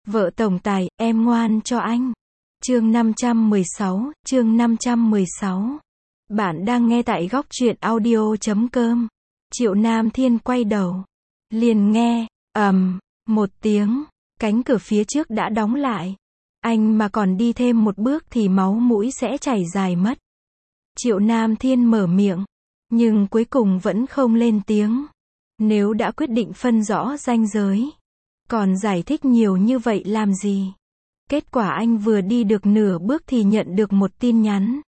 Vợ tổng tài, em ngoan cho anh. Chương 516. Bạn đang nghe tại góc truyện audio.com. Triệu Nam Thiên quay đầu. Liền nghe, một tiếng, cánh cửa phía trước đã đóng lại. Anh mà còn đi thêm một bước thì máu mũi sẽ chảy dài mất. Triệu Nam Thiên mở miệng, nhưng cuối cùng vẫn không lên tiếng. Nếu đã quyết định phân rõ ranh giới, còn giải thích nhiều như vậy làm gì? Kết quả anh vừa đi được nửa bước thì nhận được một tin nhắn.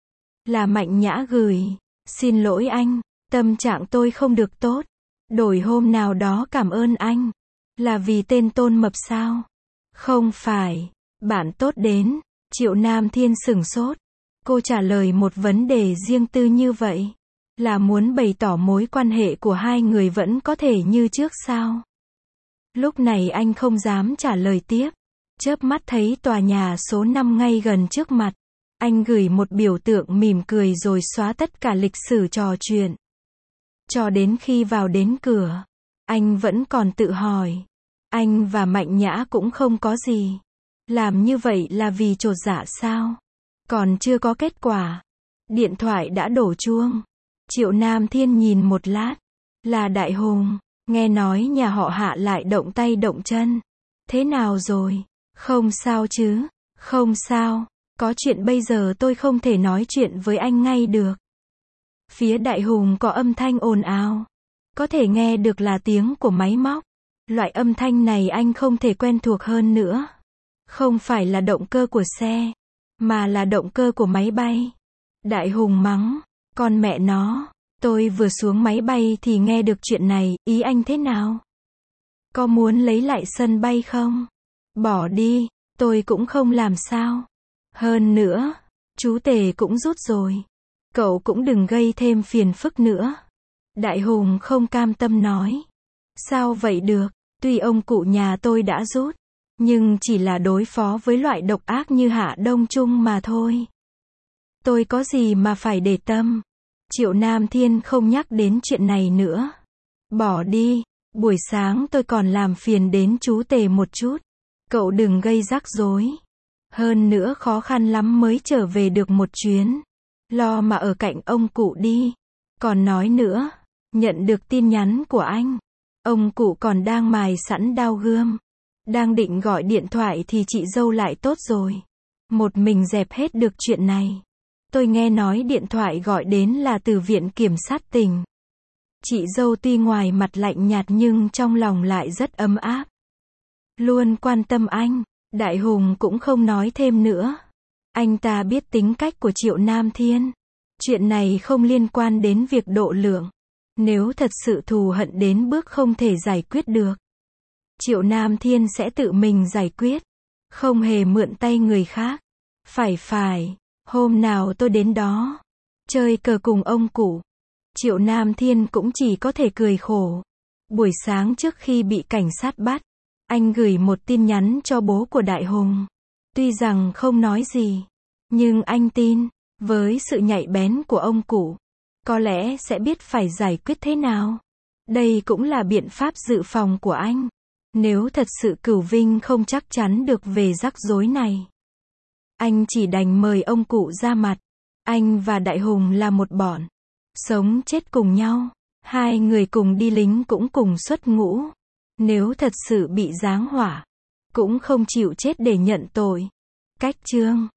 Là Mạnh Nhã gửi. Xin lỗi anh, tâm trạng tôi không được tốt. Đổi hôm nào đó cảm ơn anh. Là vì tên Tôn Mập sao? Không phải. Bạn tốt đến. Triệu Nam Thiên sửng sốt. Cô trả lời một vấn đề riêng tư như vậy. Là muốn bày tỏ mối quan hệ của hai người vẫn có thể như trước sao? Lúc này anh không dám trả lời tiếp. Chớp mắt thấy tòa nhà số 5 ngay gần trước mặt. Anh gửi một biểu tượng mỉm cười rồi xóa tất cả lịch sử trò chuyện. Cho đến khi vào đến cửa, anh vẫn còn tự hỏi. Anh và Mạnh Nhã cũng không có gì. Làm như vậy là vì chột dạ sao? Còn chưa có kết quả. Điện thoại đã đổ chuông. Triệu Nam Thiên nhìn một lát. Là Đại Hùng. Nghe nói nhà họ Hạ lại động tay động chân. Thế nào rồi? Không sao chứ? Không sao. Có chuyện bây giờ tôi không thể nói chuyện với anh ngay được. Phía Đại Hùng có âm thanh ồn ào. Có thể nghe được là tiếng của máy móc. Loại âm thanh này anh không thể quen thuộc hơn nữa. Không phải là động cơ của xe, mà là động cơ của máy bay. Đại Hùng mắng. Con mẹ nó. Tôi vừa xuống máy bay thì nghe được chuyện này, ý anh thế nào? Có muốn lấy lại sân bay không? Bỏ đi, tôi cũng không làm sao. Hơn nữa, chú Tề cũng rút rồi. Cậu cũng đừng gây thêm phiền phức nữa. Đại Hùng không cam tâm nói. Sao vậy được, tuy ông cụ nhà tôi đã rút, nhưng chỉ là đối phó với loại độc ác như Hạ Đông Trung mà thôi. Tôi có gì mà phải để tâm. Triệu Nam Thiên không nhắc đến chuyện này nữa. Bỏ đi, buổi sáng tôi còn làm phiền đến chú Tề một chút. Cậu đừng gây rắc rối. Hơn nữa khó khăn lắm mới trở về được một chuyến. Lo mà ở cạnh ông cụ đi. Còn nói nữa, nhận được tin nhắn của anh. Ông cụ còn đang mài sẵn dao gươm. Đang định gọi điện thoại thì chị dâu lại tốt rồi. Một mình dẹp hết được chuyện này. Tôi nghe nói điện thoại gọi đến là từ viện kiểm sát tỉnh. Chị dâu tuy ngoài mặt lạnh nhạt nhưng trong lòng lại rất ấm áp. Luôn quan tâm anh. Đại Hùng cũng không nói thêm nữa. Anh ta biết tính cách của Triệu Nam Thiên. Chuyện này không liên quan đến việc độ lượng. Nếu thật sự thù hận đến bước không thể giải quyết được, Triệu Nam Thiên sẽ tự mình giải quyết. Không hề mượn tay người khác. Phải. Hôm nào tôi đến đó. Chơi cờ cùng ông cụ. Triệu Nam Thiên cũng chỉ có thể cười khổ. Buổi sáng trước khi bị cảnh sát bắt, anh gửi một tin nhắn cho bố của Đại Hùng. Tuy rằng không nói gì, nhưng anh tin, với sự nhạy bén của ông cụ, có lẽ sẽ biết phải giải quyết thế nào. Đây cũng là biện pháp dự phòng của anh. Nếu thật sự Cửu Vinh không chắc chắn được về rắc rối này, anh chỉ đành mời ông cụ ra mặt. Anh và Đại Hùng là một bọn. Sống chết cùng nhau. Hai người cùng đi lính cũng cùng xuất ngũ. Nếu thật sự bị giáng hỏa, cũng không chịu chết để nhận tội. Cách chương